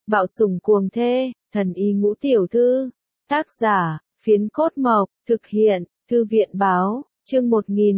Bạo sủng cuồng thê, thần y ngũ tiểu thư. Tác giả, Phiến Cốt Mộc, thực hiện, Thư viện báo, chương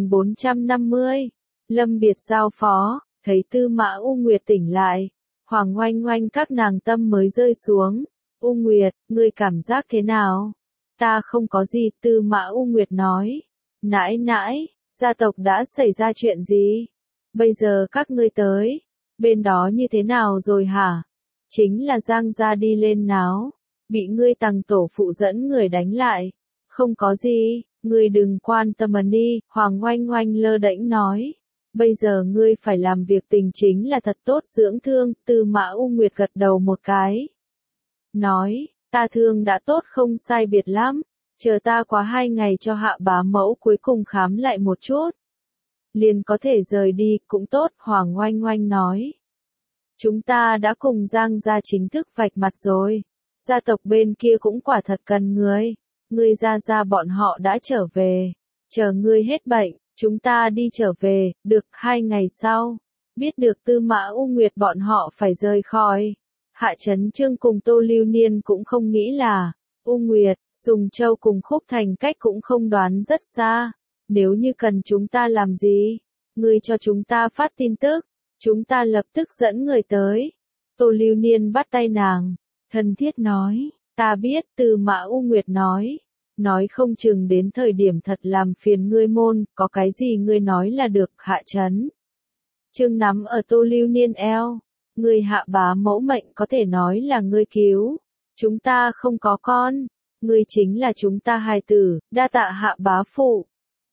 1450. Lâm Biệt giao phó, thấy Tư Mã U Nguyệt tỉnh lại. Hoàng Oanh Oanh các nàng tâm mới rơi xuống. U Nguyệt, ngươi cảm giác thế nào? Ta không có gì, Tư Mã U Nguyệt nói. Nãi nãi, gia tộc đã xảy ra chuyện gì? Bây giờ các ngươi tới, bên đó như thế nào rồi hả? Chính là Giang gia đi lên náo, bị ngươi Tằng tổ phụ dẫn người đánh lại. Không có gì, ngươi đừng quan tâm đi, Hoàng Oanh Oanh lơ đễnh nói. Bây giờ ngươi phải làm việc tình chính là thật tốt dưỡng thương, Tư Mã U Nguyệt gật đầu một cái. Nói, ta thương đã tốt không sai biệt lắm, chờ ta quá 2 ngày cho Hạ bá mẫu cuối cùng khám lại một chút. Liền có thể rời đi, cũng tốt, Hoàng Oanh Oanh nói. Chúng ta đã cùng Giang gia chính thức vạch mặt rồi, gia tộc bên kia cũng quả thật cần ngươi gia bọn họ đã trở về, chờ ngươi hết bệnh, chúng ta đi trở về, được 2 ngày sau, biết được Tư Mã U Nguyệt bọn họ phải rời khỏi. Hạ Chấn Chương cùng Tô Lưu Niên cũng không nghĩ là, U Nguyệt, Sùng Châu cùng Khúc Thành cách cũng không đoán rất xa, nếu như cần chúng ta làm gì, ngươi cho chúng ta phát tin tức, chúng ta lập tức dẫn người tới. Tô Lưu Niên bắt tay nàng, thân thiết nói, ta biết, Tư Mã U Nguyệt nói không chừng đến thời điểm thật làm phiền ngươi môn, có cái gì ngươi nói là được. Hạ Chấn Chương nắm ở Tô Lưu Niên eo, ngươi Hạ bá mẫu mệnh có thể nói là ngươi cứu, chúng ta không có con, ngươi chính là chúng ta hài tử, đa tạ Hạ bá phụ.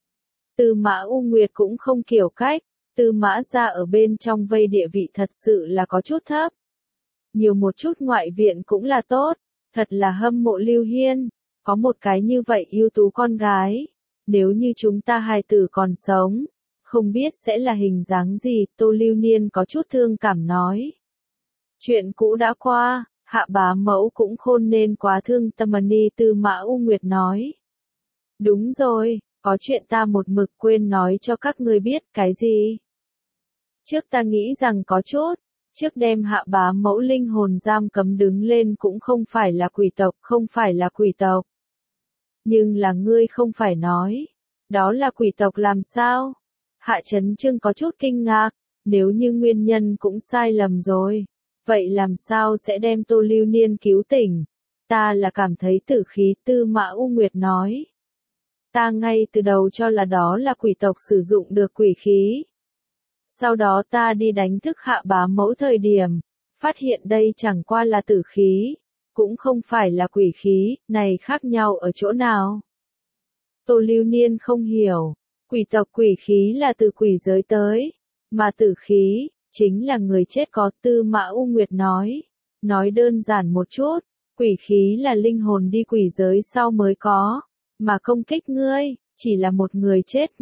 Tư Mã U Nguyệt cũng không kiểu cách, Tư Mã gia ở bên trong vây địa vị thật sự là có chút thấp. Nhiều một chút ngoại viện cũng là tốt, thật là hâm mộ Lưu Hiên, có một cái như vậy ưu tú con gái, nếu như chúng ta hài tử còn sống, không biết sẽ là hình dáng gì, Tô Lưu Niên có chút thương cảm nói. Chuyện cũ đã qua, Hạ bá mẫu cũng khôn nên quá thương tâm đi, Tư Mã U Nguyệt nói. Đúng rồi, có chuyện ta một mực quên nói cho các ngươi biết, cái gì? Trước ta nghĩ rằng có chút, trước đem Hạ bá mẫu linh hồn giam cấm đứng lên cũng không phải là quỷ tộc. Nhưng là ngươi không phải nói, đó là quỷ tộc làm sao? Hạ Chấn Chương có chút kinh ngạc, nếu như nguyên nhân cũng sai lầm rồi, vậy làm sao sẽ đem Tô Lưu Niên cứu tỉnh? Ta là cảm thấy tử khí, Tư Mã U Nguyệt nói. Ta ngay từ đầu cho là đó là quỷ tộc sử dụng được quỷ khí. Sau đó ta đi đánh thức Hạ bá mẫu thời điểm, phát hiện đây chẳng qua là tử khí, cũng không phải là quỷ khí, này khác nhau ở chỗ nào? Tô Lưu Niên không hiểu, quỷ tộc quỷ khí là từ quỷ giới tới, mà tử khí, chính là người chết có, Tư Mã U Nguyệt nói đơn giản một chút, quỷ khí là linh hồn đi quỷ giới sau mới có, mà công kích ngươi, chỉ là một người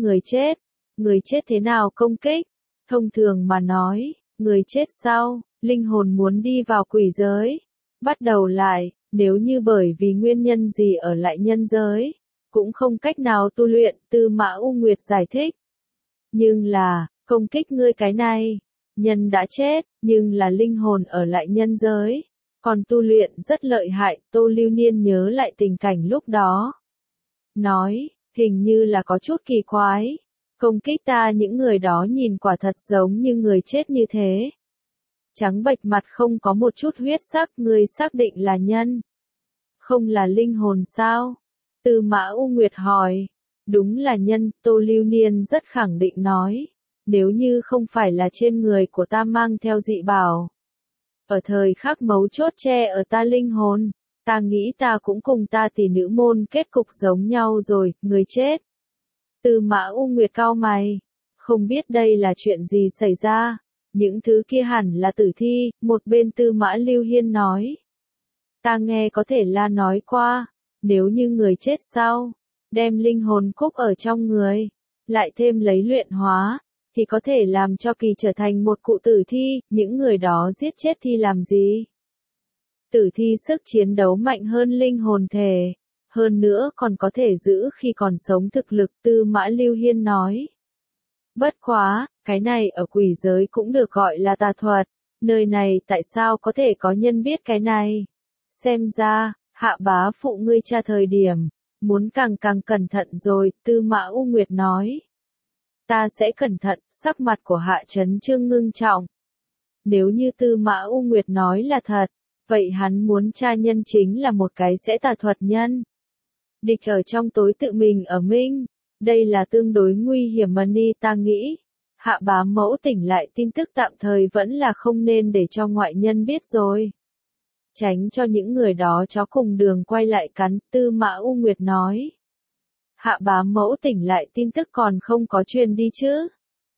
chết thế nào công kích? Thông thường mà nói, người chết sau, linh hồn muốn đi vào quỷ giới, bắt đầu lại, nếu như bởi vì nguyên nhân gì ở lại nhân giới, cũng không cách nào tu luyện, Tư Mã U Nguyệt giải thích. Nhưng là, công kích ngươi cái này, nhân đã chết, nhưng là linh hồn ở lại nhân giới, còn tu luyện rất lợi hại, Tô Lưu Niên nhớ lại tình cảnh lúc đó. Nói, hình như là có chút kỳ quái. Công kích ta những người đó nhìn quả thật giống như người chết như thế. Trắng bệch mặt không có một chút huyết sắc, người xác định là nhân. Không là linh hồn sao? Tư Mã U Nguyệt hỏi. Đúng là nhân, Tô Lưu Niên rất khẳng định nói. Nếu như không phải là trên người của ta mang theo dị bảo. Ở thời khắc mấu chốt che ở ta linh hồn, ta nghĩ ta cũng cùng ta tỷ nữ môn kết cục giống nhau rồi, người chết. Tư Mã U Nguyệt cau mày, không biết đây là chuyện gì xảy ra, những thứ kia hẳn là tử thi, một bên Tư Mã Lưu Hiên nói. Ta nghe có thể là nói qua, nếu như người chết sau, đem linh hồn cúc ở trong người, lại thêm lấy luyện hóa, thì có thể làm cho kỳ trở thành một cụ tử thi, những người đó giết chết thì làm gì? Tử thi sức chiến đấu mạnh hơn linh hồn thể. Hơn nữa còn có thể giữ khi còn sống thực lực, Tư Mã Lưu Hiên nói. Bất quá, cái này ở quỷ giới cũng được gọi là tà thuật, Nơi này tại sao có thể có nhân biết cái này? Xem ra, Hạ bá phụ ngươi tra thời điểm, muốn càng cẩn thận rồi, Tư Mã U Nguyệt nói. Ta sẽ cẩn thận, sắc mặt của Hạ Chấn Chương ngưng trọng. Nếu như Tư Mã U Nguyệt nói là thật, vậy hắn muốn tra nhân chính là một cái sẽ tà thuật nhân. Địch ở trong tối tự mình ở minh, đây là tương đối nguy hiểm mà ni ta nghĩ. Hạ bá mẫu tỉnh lại tin tức tạm thời vẫn là không nên để cho ngoại nhân biết rồi. Tránh cho những người đó chó cùng đường quay lại cắn, Tư Mã U Nguyệt nói. Hạ bá mẫu tỉnh lại tin tức còn không có truyền đi chứ?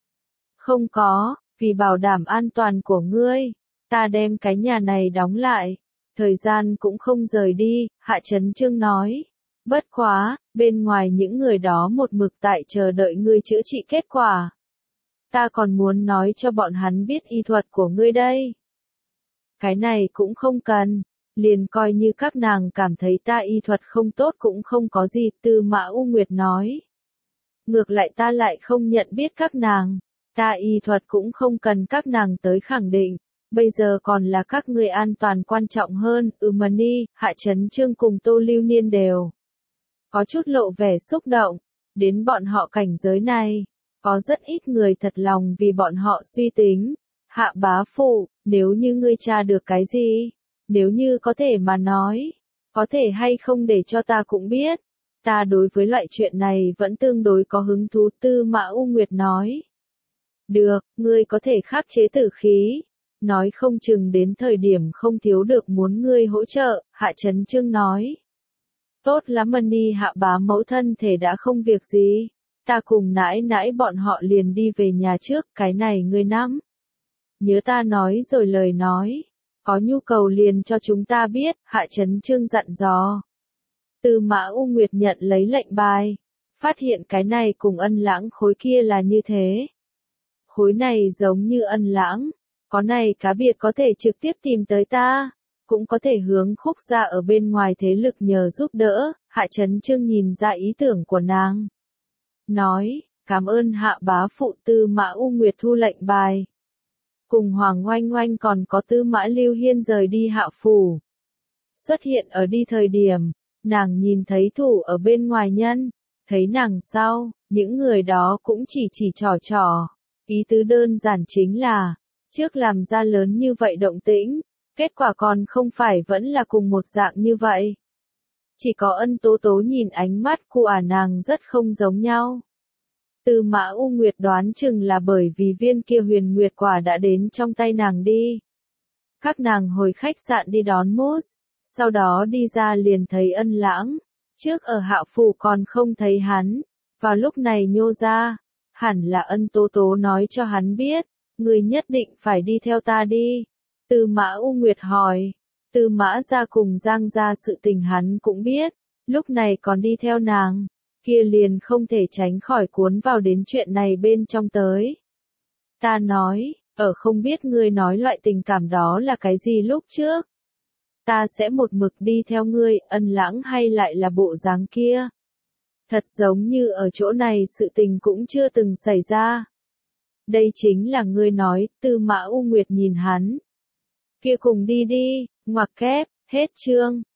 Không có, vì bảo đảm an toàn của ngươi, ta đem cái nhà này đóng lại, thời gian cũng không rời đi, Hạ Chấn Chương nói. Bất quá, bên ngoài những người đó một mực tại chờ đợi ngươi chữa trị kết quả. Ta còn muốn nói cho bọn hắn biết y thuật của ngươi đây. Cái này cũng không cần, liền coi như các nàng cảm thấy ta y thuật không tốt cũng không có gì, Tư Mã U Nguyệt nói. Ngược lại ta lại không nhận biết các nàng, ta y thuật cũng không cần các nàng tới khẳng định, bây giờ còn là các ngươi an toàn quan trọng hơn, Mani, Hạ Chấn Chương cùng Tô Lưu Niên đều. Có chút lộ vẻ xúc động, đến bọn họ cảnh giới này, có rất ít người thật lòng vì bọn họ suy tính. Hạ bá phụ, nếu như ngươi tra được cái gì, nếu như có thể mà nói, có thể hay không để cho ta cũng biết. Ta đối với loại chuyện này vẫn tương đối có hứng thú, Tư Mã U Nguyệt nói. Được, ngươi có thể khắc chế tử khí, nói không chừng đến thời điểm không thiếu được muốn ngươi hỗ trợ, Hạ Chấn Chương nói. Tốt lắm Mani, Hạ bá mẫu thân thể đã không việc gì, ta cùng nãi nãi bọn họ liền đi về nhà trước, cái này ngươi nắm. Nhớ ta nói rồi lời nói, có nhu cầu liền cho chúng ta biết, Hạ Chấn Chương dặn dò. Tư Mã U Nguyệt nhận lấy lệnh bài, phát hiện cái này cùng Ân Lãng khối kia là như thế. Khối này giống như Ân Lãng, có này cá biệt có thể trực tiếp tìm tới ta, cũng có thể hướng Khúc gia ở bên ngoài thế lực nhờ giúp đỡ, Hạ Chấn Chương nhìn ra ý tưởng của nàng. Nói, cảm ơn Hạ bá phụ. Tư Mã U Nguyệt thu lệnh bài. Cùng Hoàng Oanh Oanh còn có Tư Mã Lưu Hiên rời đi Hạ phủ. Xuất hiện ở đi thời điểm, nàng nhìn thấy thủ ở bên ngoài nhân, thấy nàng sau, những người đó cũng chỉ trò. Ý tứ đơn giản chính là, trước làm ra lớn như vậy động tĩnh, kết quả còn không phải vẫn là cùng một dạng như vậy. Chỉ có Ân Tố Tố nhìn ánh mắt của nàng rất không giống nhau. Tư Mã U Nguyệt đoán chừng là bởi vì viên kia huyền nguyệt quả đã đến trong tay nàng đi. Các nàng hồi khách sạn đi đón Moose, sau đó đi ra liền thấy Ân Lãng, trước ở Hạ phủ còn không thấy hắn, vào lúc này nhô ra, hẳn là Ân Tố Tố nói cho hắn biết, người nhất định phải đi theo ta đi. Tư Mã U Nguyệt hỏi, Tư Mã gia cùng Giang gia sự tình hắn cũng biết, lúc này còn đi theo nàng, kia liền không thể tránh khỏi cuốn vào đến chuyện này bên trong tới. Ta nói, ở không biết ngươi nói loại tình cảm đó là cái gì lúc trước. Ta sẽ một mực đi theo ngươi, Ân Lãng hay lại là bộ dáng kia. Thật giống như ở chỗ này sự tình cũng chưa từng xảy ra. Đây chính là ngươi nói, Tư Mã U Nguyệt nhìn hắn. Kia cùng đi đi, ngoặc kép, hết chương.